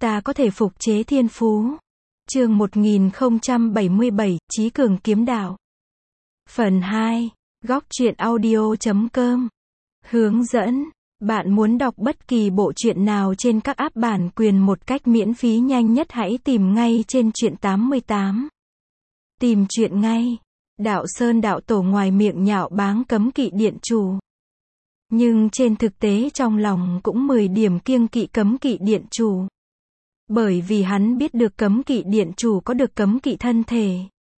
ta có thể phục chế thiên phú. Chương 1077, Chí Cường Kiếm Đạo. Phần 2. Góc truyện audio.com. Hướng dẫn. Bạn muốn đọc bất kỳ bộ truyện nào trên các app bản quyền một cách miễn phí nhanh nhất, hãy tìm ngay trên Truyện 88. Tìm truyện ngay. Đạo Sơn đạo tổ ngoài miệng nhạo báng cấm kỵ điện chủ, nhưng trên thực tế trong lòng cũng 10 điểm kiêng kỵ cấm kỵ điện chủ. Bởi vì hắn biết được cấm kỵ điện chủ có được cấm kỵ thân thể,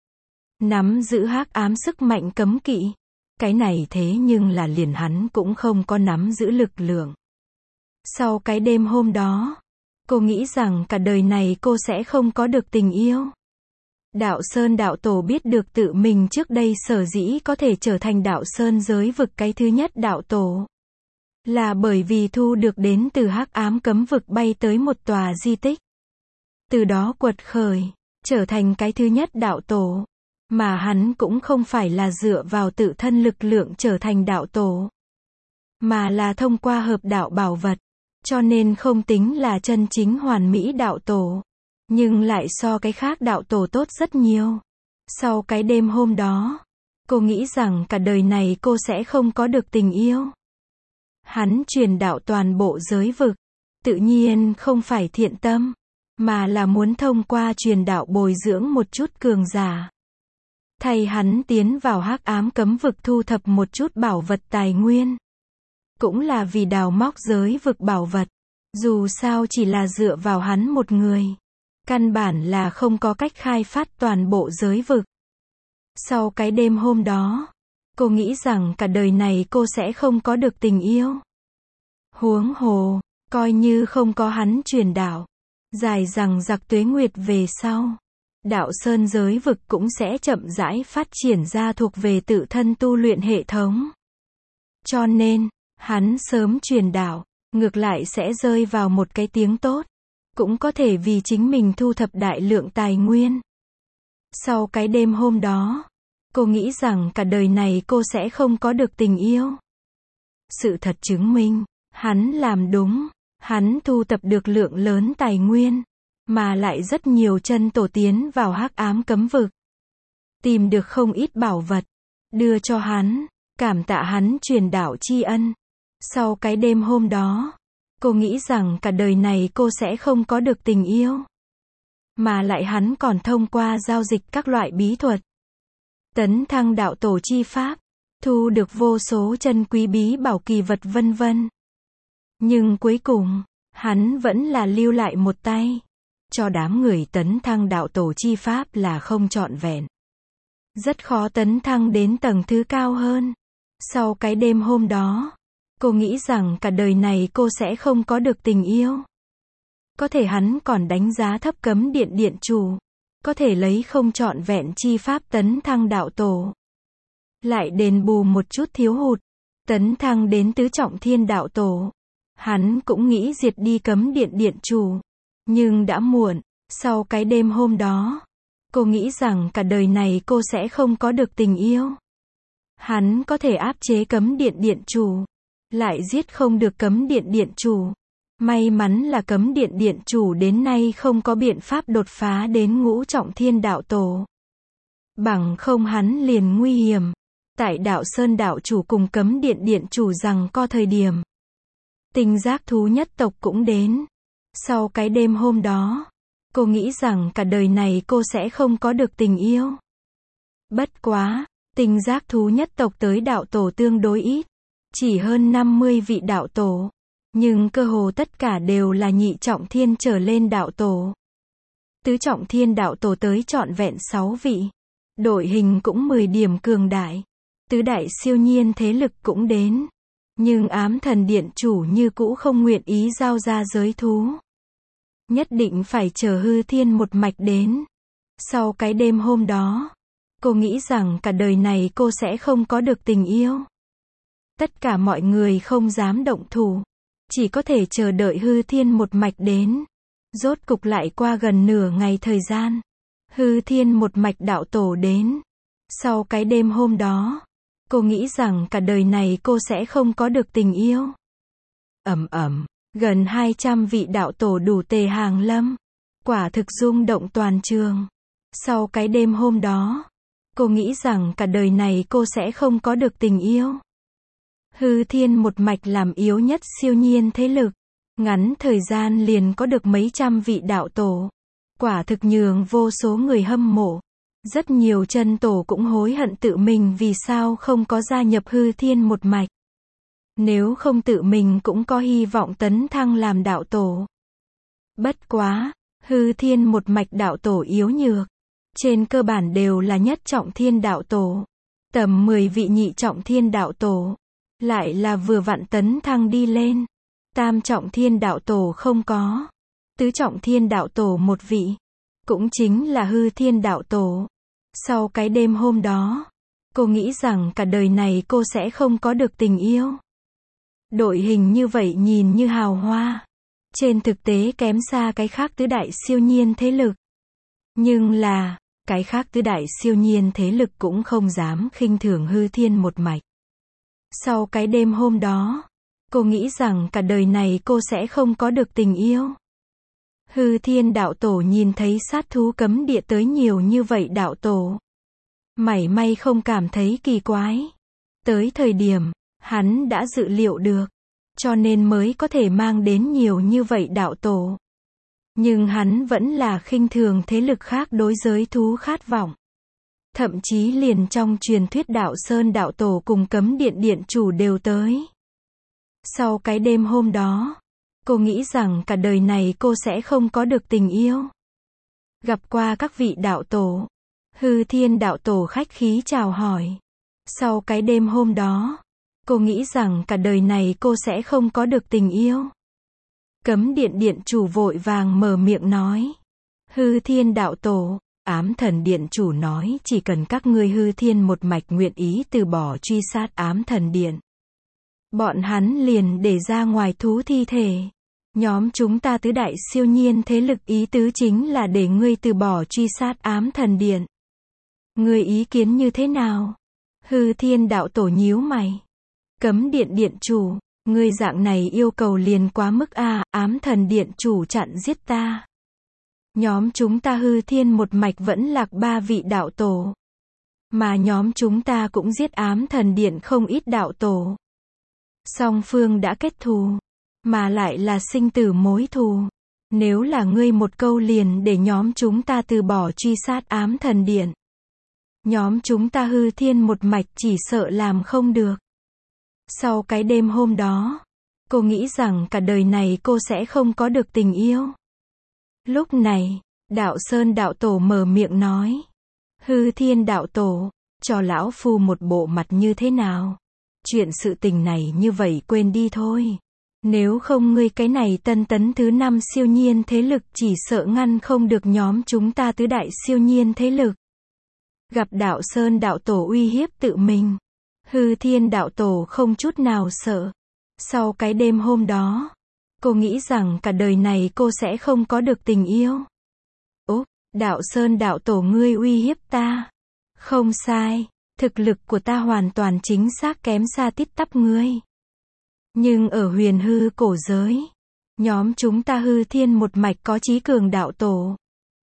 nắm giữ hắc ám sức mạnh cấm kỵ. Cái này thế nhưng là liền hắn cũng không có nắm giữ lực lượng. Sau cái đêm hôm đó, cô nghĩ rằng cả đời này cô sẽ không có được tình yêu. Đạo Sơn đạo tổ biết được tự mình trước đây sở dĩ có thể trở thành đạo Sơn giới vực cái thứ nhất đạo tổ, là bởi vì thu được đến từ hắc ám cấm vực bay tới một tòa di tích. Từ đó quật khởi, trở thành cái thứ nhất đạo tổ. Mà hắn cũng không phải là dựa vào tự thân lực lượng trở thành đạo tổ, mà là thông qua hợp đạo bảo vật. Cho nên không tính là chân chính hoàn mỹ đạo tổ, nhưng lại so cái khác đạo tổ tốt rất nhiều. Sau cái đêm hôm đó, cô nghĩ rằng cả đời này cô sẽ không có được tình yêu. Hắn truyền đạo toàn bộ giới vực, tự nhiên không phải thiện tâm, mà là muốn thông qua truyền đạo bồi dưỡng một chút cường giả. Thay hắn tiến vào hắc ám cấm vực thu thập một chút bảo vật tài nguyên. Cũng là vì đào móc giới vực bảo vật. Dù sao chỉ là dựa vào hắn một người, căn bản là không có cách khai phát toàn bộ giới vực. Sau cái đêm hôm đó, cô nghĩ rằng cả đời này cô sẽ không có được tình yêu. Huống hồ, coi như không có hắn truyền đạo, dài dằng dặc tuế nguyệt về sau, đạo Sơn giới vực cũng sẽ chậm rãi phát triển ra thuộc về tự thân tu luyện hệ thống. Cho nên, hắn sớm truyền đạo, ngược lại sẽ rơi vào một cái tiếng tốt. Cũng có thể vì chính mình thu thập đại lượng tài nguyên. Sau cái đêm hôm đó, cô nghĩ rằng cả đời này cô sẽ không có được tình yêu. Sự thật chứng minh, hắn làm đúng. Hắn thu thập được lượng lớn tài nguyên, mà lại rất nhiều chân tổ tiến vào hắc ám cấm vực, tìm được không ít bảo vật, đưa cho hắn, cảm tạ hắn truyền đạo tri ân. Sau cái đêm hôm đó, cô nghĩ rằng cả đời này cô sẽ không có được tình yêu. Mà lại hắn còn thông qua giao dịch các loại bí thuật, tấn thăng đạo tổ chi pháp, thu được vô số chân quý bí bảo kỳ vật vân vân. Nhưng cuối cùng, hắn vẫn là lưu lại một tay. Cho đám người tấn thăng đạo tổ chi pháp là không trọn vẹn. Rất khó tấn thăng đến tầng thứ cao hơn. Sau cái đêm hôm đó, cô nghĩ rằng cả đời này cô sẽ không có được tình yêu. Có thể hắn còn đánh giá thấp cấm điện điện chủ. Có thể lấy không trọn vẹn chi pháp tấn thăng đạo tổ, lại đền bù một chút thiếu hụt, tấn thăng đến tứ trọng thiên đạo tổ. Hắn cũng nghĩ diệt đi cấm điện điện chủ. Nhưng đã muộn. Sau cái đêm hôm đó, cô nghĩ rằng cả đời này cô sẽ không có được tình yêu. Hắn có thể áp chế cấm điện điện chủ, lại giết không được cấm điện điện chủ. May mắn là cấm điện điện chủ đến nay không có biện pháp đột phá đến ngũ trọng thiên đạo tổ. Bằng không hắn liền nguy hiểm. Tại đạo Sơn đạo chủ cùng cấm điện điện chủ rằng có thời điểm, tinh giác thú nhất tộc cũng đến. Sau cái đêm hôm đó, cô nghĩ rằng cả đời này cô sẽ không có được tình yêu. Bất quá, tinh giác thú nhất tộc tới đạo tổ tương đối ít, chỉ hơn 50 vị đạo tổ, nhưng cơ hồ tất cả đều là nhị trọng thiên trở lên đạo tổ. Tứ trọng thiên đạo tổ tới trọn vẹn 6 vị, đội hình cũng 10 điểm cường đại. Tứ đại siêu nhiên thế lực cũng đến. Nhưng ám thần điện chủ như cũ không nguyện ý giao ra giới thú. Nhất định phải chờ hư thiên một mạch đến. Sau cái đêm hôm đó, cô nghĩ rằng cả đời này cô sẽ không có được tình yêu. Tất cả mọi người không dám động thủ, chỉ có thể chờ đợi hư thiên một mạch đến. Rốt cục lại qua gần nửa ngày thời gian, hư thiên một mạch đạo tổ đến. Sau cái đêm hôm đó, cô nghĩ rằng cả đời này cô sẽ không có được tình yêu. Gần 200 vị đạo tổ đủ tề hàng lâm. Quả thực rung động toàn trường. Sau cái đêm hôm đó, cô nghĩ rằng cả đời này cô sẽ không có được tình yêu. Hư Thiên một mạch làm yếu nhất siêu nhiên thế lực. Ngắn thời gian liền có được mấy trăm vị đạo tổ. Quả thực nhường vô số người hâm mộ. Rất nhiều chân tổ cũng hối hận tự mình vì sao không có gia nhập Hư Thiên một mạch. Nếu không tự mình cũng có hy vọng tấn thăng làm đạo tổ. Bất quá, Hư Thiên một mạch đạo tổ yếu nhược. Trên cơ bản đều là nhất trọng thiên đạo tổ. Tầm 10 vị nhị trọng thiên đạo tổ. Lại là vừa vặn tấn thăng đi lên. Tam trọng thiên đạo tổ không có. Tứ trọng thiên đạo tổ một vị. Cũng chính là Hư Thiên đạo tổ. Sau cái đêm hôm đó, cô nghĩ rằng cả đời này cô sẽ không có được tình yêu. Đội hình như vậy nhìn như hào hoa. Trên thực tế kém xa cái khác tứ đại siêu nhiên thế lực. Nhưng là, cái khác tứ đại siêu nhiên thế lực cũng không dám khinh thường Hư Thiên một mạch. Sau cái đêm hôm đó, cô nghĩ rằng cả đời này cô sẽ không có được tình yêu. Hư Thiên đạo tổ nhìn thấy sát thú cấm địa tới nhiều như vậy đạo tổ. Mảy may không cảm thấy kỳ quái. Tới thời điểm, hắn đã dự liệu được. Cho nên mới có thể mang đến nhiều như vậy đạo tổ. Nhưng hắn vẫn là khinh thường thế lực khác đối giới thú khát vọng. Thậm chí liền trong truyền thuyết đạo sơn đạo tổ cùng cấm điện điện chủ đều tới. Sau cái đêm hôm đó, cô nghĩ rằng cả đời này cô sẽ không có được tình yêu. Gặp qua các vị đạo tổ. Hư Thiên đạo tổ khách khí chào hỏi. Sau cái đêm hôm đó, cô nghĩ rằng cả đời này cô sẽ không có được tình yêu. Cấm điện điện chủ vội vàng mở miệng nói. Hư Thiên đạo tổ, Ám Thần điện chủ nói chỉ cần các ngươi Hư Thiên một mạch nguyện ý từ bỏ truy sát Ám Thần điện. Bọn hắn liền để ra ngoài thú thi thể. Nhóm chúng ta tứ đại siêu nhiên thế lực ý tứ chính là để ngươi từ bỏ truy sát Ám Thần điện. Ngươi ý kiến như thế nào? Hư Thiên đạo tổ nhíu mày. Cấm điện điện chủ, ngươi dạng này yêu cầu liền quá mức a, Ám Thần điện chủ chặn giết ta. Nhóm chúng ta Hư Thiên một mạch vẫn lạc 3 vị đạo tổ. Mà nhóm chúng ta cũng giết Ám Thần điện không ít đạo tổ. Song phương đã kết thù, mà lại là sinh tử mối thù. Nếu là ngươi một câu liền để nhóm chúng ta từ bỏ truy sát Ám Thần điện. Nhóm chúng ta Hư Thiên một mạch chỉ sợ làm không được. Sau cái đêm hôm đó, cô nghĩ rằng cả đời này cô sẽ không có được tình yêu. Lúc này, đạo sơn đạo tổ mở miệng nói. Hư Thiên đạo tổ, cho lão phu một bộ mặt như thế nào? Chuyện sự tình này như vậy quên đi thôi. Nếu không ngươi cái này tân tấn thứ 5 siêu nhiên thế lực chỉ sợ ngăn không được nhóm chúng ta tứ đại siêu nhiên thế lực. Gặp đạo sơn đạo tổ uy hiếp tự mình. Hư Thiên đạo tổ không chút nào sợ. Sau cái đêm hôm đó, cô nghĩ rằng cả đời này cô sẽ không có được tình yêu. Úp, đạo sơn đạo tổ ngươi uy hiếp ta. Không sai, thực lực của ta hoàn toàn chính xác kém xa tít tắp ngươi. Nhưng ở huyền hư cổ giới, nhóm chúng ta Hư Thiên một mạch có chí cường đạo tổ.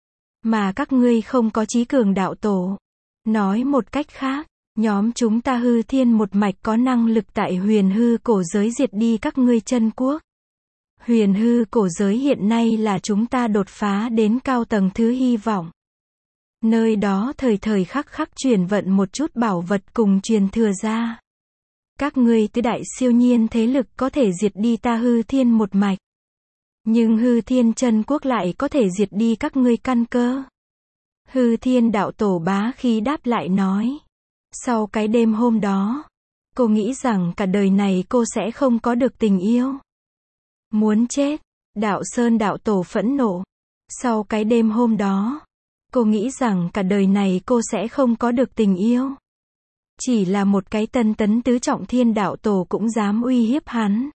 Mà các ngươi không có chí cường đạo tổ. Nói một cách khác, nhóm chúng ta Hư Thiên một mạch có năng lực tại huyền hư cổ giới diệt đi các ngươi chân quốc. Huyền hư cổ giới hiện nay là chúng ta đột phá đến cao tầng thứ hy vọng. Nơi đó thời thời khắc khắc chuyển vận một chút bảo vật cùng truyền thừa ra. Các ngươi tứ đại siêu nhiên thế lực có thể diệt đi ta Hư Thiên một mạch. Nhưng Hư Thiên chân quốc lại có thể diệt đi các ngươi căn cơ. Hư Thiên đạo tổ bá khí đáp lại nói. Sau cái đêm hôm đó, cô nghĩ rằng cả đời này cô sẽ không có được tình yêu. Muốn chết, đạo sơn đạo tổ phẫn nộ. Sau cái đêm hôm đó, cô nghĩ rằng cả đời này cô sẽ không có được tình yêu. Chỉ là một cái tân tấn tứ trọng thiên đạo tổ cũng dám uy hiếp hắn.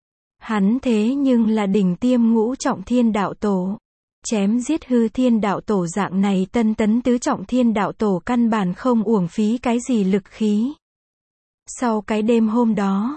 Hắn thế nhưng là đỉnh tiêm ngũ trọng thiên đạo tổ. Chém giết Hư Thiên đạo tổ dạng này tân tấn tứ trọng thiên đạo tổ căn bản không uổng phí cái gì lực khí. Sau cái đêm hôm đó,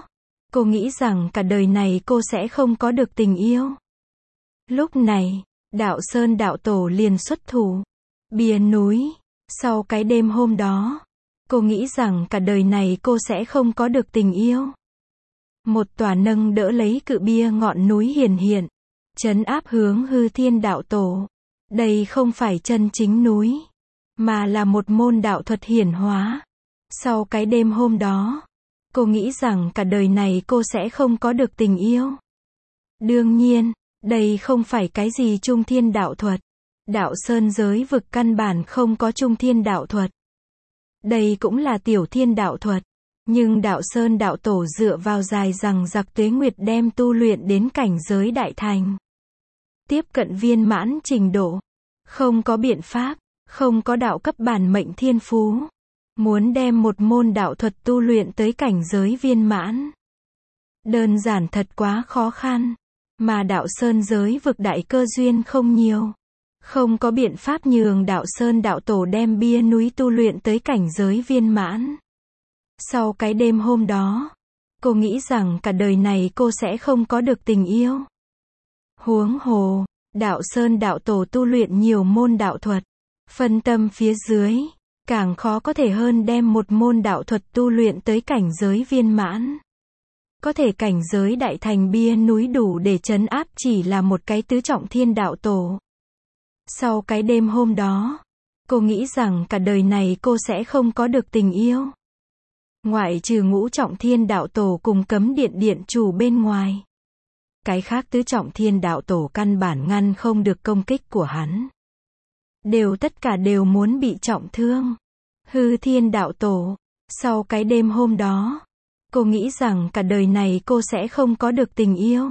cô nghĩ rằng cả đời này cô sẽ không có được tình yêu. Lúc này, Đạo Sơn đạo tổ liền xuất thủ. Bia núi. Sau cái đêm hôm đó, cô nghĩ rằng cả đời này cô sẽ không có được tình yêu. Một tòa nâng đỡ lấy cự bia ngọn núi hiển hiện, trấn áp hướng Hư Thiên đạo tổ. Đây không phải chân chính núi, mà là một môn đạo thuật hiển hóa. Sau cái đêm hôm đó, cô nghĩ rằng cả đời này cô sẽ không có được tình yêu. Đương nhiên, đây không phải cái gì trung thiên đạo thuật. Đạo Sơn giới vực căn bản không có trung thiên đạo thuật. Đây cũng là tiểu thiên đạo thuật. Nhưng Đạo Sơn đạo tổ dựa vào dài rằng giặc tuế nguyệt đem tu luyện đến cảnh giới đại thành. Tiếp cận viên mãn trình độ. Không có biện pháp, không có đạo cấp bản mệnh thiên phú. Muốn đem một môn đạo thuật tu luyện tới cảnh giới viên mãn. Đơn giản thật quá khó khăn. Mà Đạo Sơn giới vực đại cơ duyên không nhiều. Không có biện pháp nhường Đạo Sơn đạo tổ đem bia núi tu luyện tới cảnh giới viên mãn. Sau cái đêm hôm đó, cô nghĩ rằng cả đời này cô sẽ không có được tình yêu. Huống hồ, Đạo Sơn đạo tổ tu luyện nhiều môn đạo thuật. Phân tâm phía dưới, càng khó có thể hơn đem một môn đạo thuật tu luyện tới cảnh giới viên mãn. Có thể cảnh giới đại thành bia núi đủ để trấn áp chỉ là một cái tứ trọng thiên đạo tổ. Sau cái đêm hôm đó, cô nghĩ rằng cả đời này cô sẽ không có được tình yêu. Ngoại trừ ngũ trọng thiên đạo tổ cùng cấm điện điện chủ bên ngoài. Cái khác tứ trọng thiên đạo tổ căn bản ngăn không được công kích của hắn. Tất cả đều muốn bị trọng thương. Hư Thiên đạo tổ. Sau cái đêm hôm đó, cô nghĩ rằng cả đời này cô sẽ không có được tình yêu.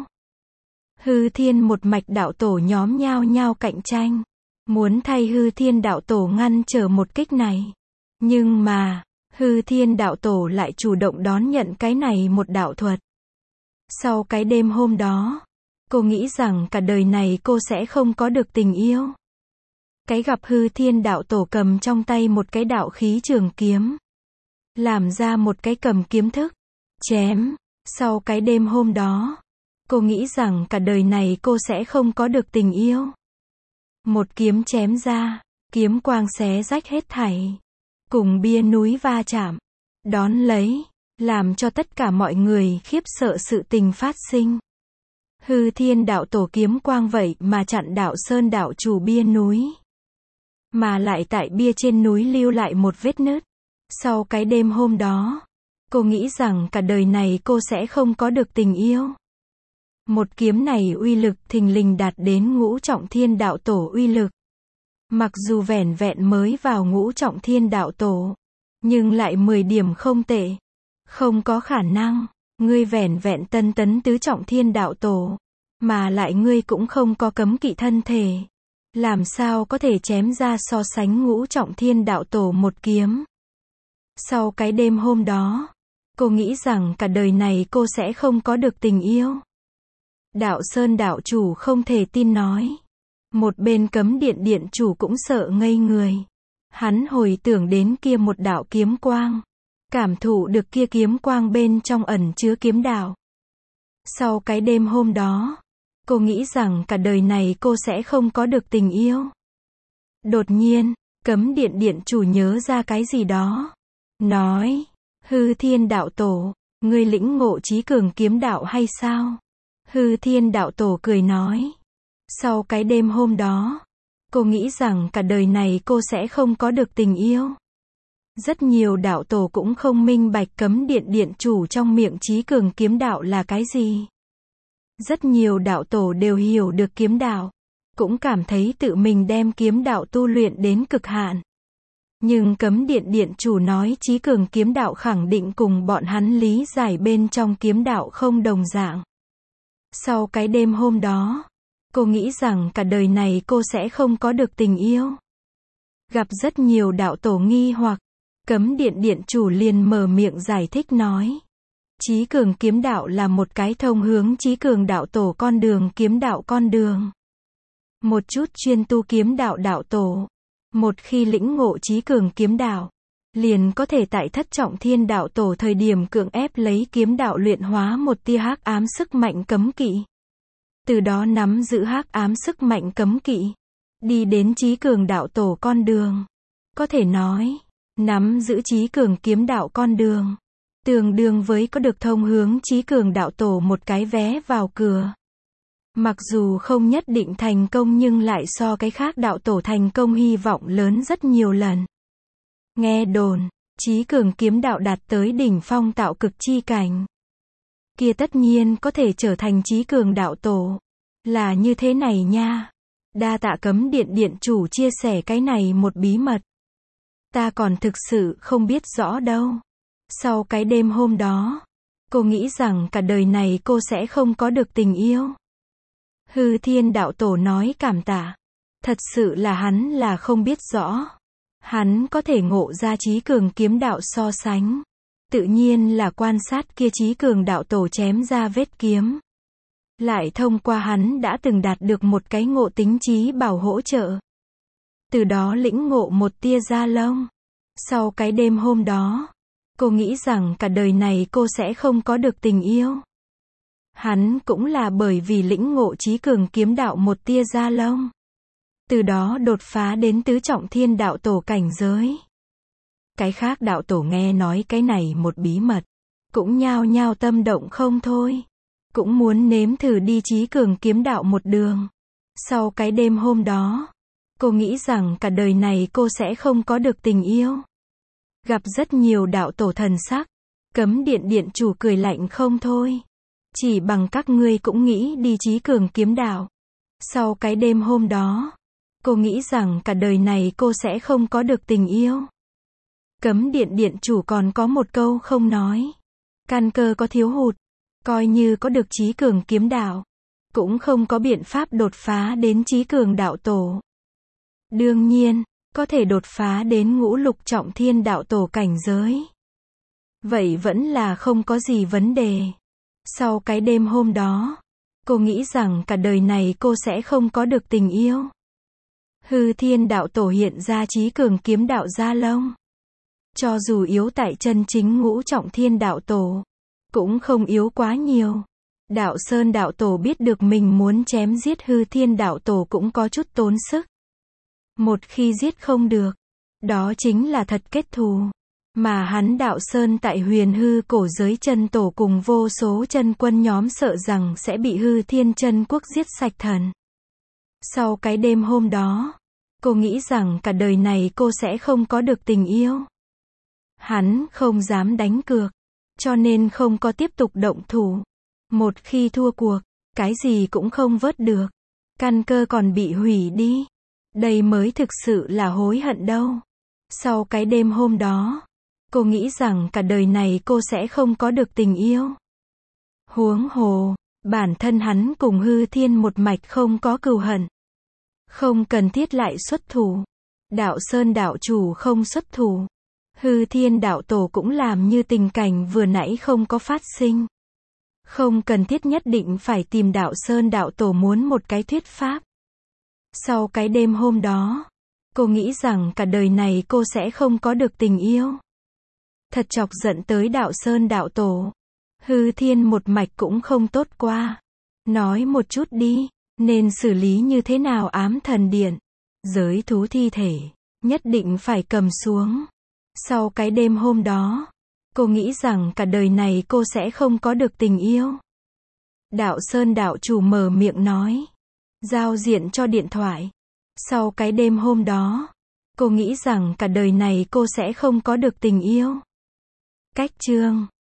Hư Thiên một mạch đạo tổ nhóm nhao nhao cạnh tranh. Muốn thay Hư Thiên đạo tổ ngăn trở một kích này. Nhưng mà, Hư Thiên đạo tổ lại chủ động đón nhận cái này một đạo thuật. Sau cái đêm hôm đó, cô nghĩ rằng cả đời này cô sẽ không có được tình yêu. Cái gặp Hư Thiên đạo tổ cầm trong tay một cái đạo khí trường kiếm. Làm ra một cái cầm kiếm thức. Chém. Sau cái đêm hôm đó, cô nghĩ rằng cả đời này cô sẽ không có được tình yêu. Một kiếm chém ra, kiếm quang xé rách hết thảy. Cùng bia núi va chạm. Đón lấy, làm cho tất cả mọi người khiếp sợ sự tình phát sinh. Hư Thiên đạo tổ kiếm quang vậy mà chặn Đạo Sơn đạo chủ bia núi. Mà lại tại bia trên núi lưu lại một vết nứt. Sau cái đêm hôm đó, cô nghĩ rằng cả đời này cô sẽ không có được tình yêu. Một kiếm này uy lực thình lình đạt đến ngũ trọng thiên đạo tổ uy lực. Mặc dù vẻn vẹn mới vào ngũ trọng thiên đạo tổ, nhưng lại 10 điểm không tệ. Không có khả năng, ngươi vẻn vẹn tân tấn tứ trọng thiên đạo tổ, mà lại ngươi cũng không có cấm kỵ thân thể. Làm sao có thể chém ra so sánh ngũ trọng thiên đạo tổ một kiếm. Sau cái đêm hôm đó, cô nghĩ rằng cả đời này cô sẽ không có được tình yêu. Đạo Sơn đạo chủ không thể tin nói. Một bên cấm điện điện chủ cũng sợ ngây người. Hắn hồi tưởng đến kia một đạo kiếm quang. Cảm thụ được kia kiếm quang bên trong ẩn chứa kiếm đạo. Sau cái đêm hôm đó, cô nghĩ rằng cả đời này cô sẽ không có được tình yêu. Đột nhiên, cấm điện điện chủ nhớ ra cái gì đó. Nói, Hư Thiên đạo tổ, ngươi lĩnh ngộ chí cường kiếm đạo hay sao? Hư Thiên đạo tổ cười nói. Sau cái đêm hôm đó, cô nghĩ rằng cả đời này cô sẽ không có được tình yêu. Rất nhiều đạo tổ cũng không minh bạch cấm điện điện chủ trong miệng chí cường kiếm đạo là cái gì. Rất nhiều đạo tổ đều hiểu được kiếm đạo, cũng cảm thấy tự mình đem kiếm đạo tu luyện đến cực hạn. Nhưng cấm điện điện chủ nói chí cường kiếm đạo khẳng định cùng bọn hắn lý giải bên trong kiếm đạo không đồng dạng. Sau cái đêm hôm đó, cô nghĩ rằng cả đời này cô sẽ không có được tình yêu. Gặp rất nhiều đạo tổ nghi hoặc, cấm điện điện chủ liền mở miệng giải thích nói. Chí cường kiếm đạo là một cái thông hướng chí cường đạo tổ con đường kiếm đạo con đường. Một chút chuyên tu kiếm đạo đạo tổ, một khi lĩnh ngộ chí cường kiếm đạo, liền có thể tại Thất Trọng Thiên Đạo Tổ thời điểm cưỡng ép lấy kiếm đạo luyện hóa một tia hắc ám sức mạnh cấm kỵ. Từ đó nắm giữ hắc ám sức mạnh cấm kỵ, đi đến chí cường đạo tổ con đường. Có thể nói, nắm giữ chí cường kiếm đạo con đường, tương đương với có được thông hướng chí cường đạo tổ một cái vé vào cửa. Mặc dù không nhất định thành công nhưng lại so cái khác đạo tổ thành công hy vọng lớn rất nhiều lần. Nghe đồn, chí cường kiếm đạo đạt tới đỉnh phong tạo cực chi cảnh, kia tất nhiên có thể trở thành chí cường đạo tổ. Là như thế này nha. Đa tạ Cấm Điện điện chủ chia sẻ cái này một bí mật. Ta còn thực sự không biết rõ đâu. Sau cái đêm hôm đó, cô nghĩ rằng cả đời này cô sẽ không có được tình yêu. Hư Thiên đạo tổ nói cảm tạ. Thật sự là hắn là không biết rõ. Hắn có thể ngộ ra chí cường kiếm đạo so sánh. Tự nhiên là quan sát kia chí cường đạo tổ chém ra vết kiếm. Lại thông qua hắn đã từng đạt được một cái ngộ tính chí bảo hỗ trợ. Từ đó lĩnh ngộ một tia da lông. Sau cái đêm hôm đó, cô nghĩ rằng cả đời này cô sẽ không có được tình yêu. Hắn cũng là bởi vì lĩnh ngộ chí cường kiếm đạo một tia da lông. Từ đó đột phá đến tứ trọng thiên đạo tổ cảnh giới. Cái khác đạo tổ nghe nói cái này một bí mật, cũng nhao nhao tâm động không thôi. Cũng muốn nếm thử đi chí cường kiếm đạo một đường. Sau cái đêm hôm đó, cô nghĩ rằng cả đời này cô sẽ không có được tình yêu. Gặp rất nhiều đạo tổ thần sắc. Cấm Điện điện chủ cười lạnh không thôi. Chỉ bằng các ngươi cũng nghĩ đi chí cường kiếm đạo. Sau cái đêm hôm đó, cô nghĩ rằng cả đời này cô sẽ không có được tình yêu. Cấm Điện điện chủ còn có một câu không nói. Căn cơ có thiếu hụt. Coi như có được chí cường kiếm đạo, cũng không có biện pháp đột phá đến chí cường đạo tổ. Đương nhiên, có thể đột phá đến ngũ lục trọng thiên đạo tổ cảnh giới. Vậy vẫn là không có gì vấn đề. Sau cái đêm hôm đó, cô nghĩ rằng cả đời này cô sẽ không có được tình yêu. Hư Thiên đạo tổ hiện ra chí cường kiếm đạo da lông. Cho dù yếu tại chân chính ngũ trọng thiên đạo tổ, cũng không yếu quá nhiều. Đạo Sơn đạo tổ biết được mình muốn chém giết Hư Thiên đạo tổ cũng có chút tốn sức. Một khi giết không được, đó chính là thật kết thù. Mà hắn Đạo Sơn tại huyền hư cổ giới chân tổ cùng vô số chân quân nhóm sợ rằng sẽ bị Hư Thiên chân quốc giết sạch thần. Sau cái đêm hôm đó, cô nghĩ rằng cả đời này cô sẽ không có được tình yêu. Hắn không dám đánh cược, cho nên không có tiếp tục động thủ. Một khi thua cuộc, cái gì cũng không vớt được. Căn cơ còn bị hủy đi. Đây mới thực sự là hối hận đâu. Sau cái đêm hôm đó, cô nghĩ rằng cả đời này cô sẽ không có được tình yêu. Huống hồ, bản thân hắn cùng Hư Thiên một mạch không có cừu hận. Không cần thiết lại xuất thủ. Đạo Sơn đạo chủ không xuất thủ. Hư Thiên đạo tổ cũng làm như tình cảnh vừa nãy không có phát sinh. Không cần thiết nhất định phải tìm Đạo Sơn đạo tổ muốn một cái thuyết pháp. Sau cái đêm hôm đó, cô nghĩ rằng cả đời này cô sẽ không có được tình yêu. Thật chọc giận tới Đạo Sơn đạo tổ. Hư Thiên một mạch cũng không tốt qua. Nói một chút đi, nên xử lý như thế nào Ám Thần Điện? Giới thú thi thể, nhất định phải cầm xuống. Sau cái đêm hôm đó, cô nghĩ rằng cả đời này cô sẽ không có được tình yêu. Đạo Sơn đạo chủ mở miệng nói. Giao diện cho điện thoại. Sau cái đêm hôm đó, cô nghĩ rằng cả đời này cô sẽ không có được tình yêu. Cách chương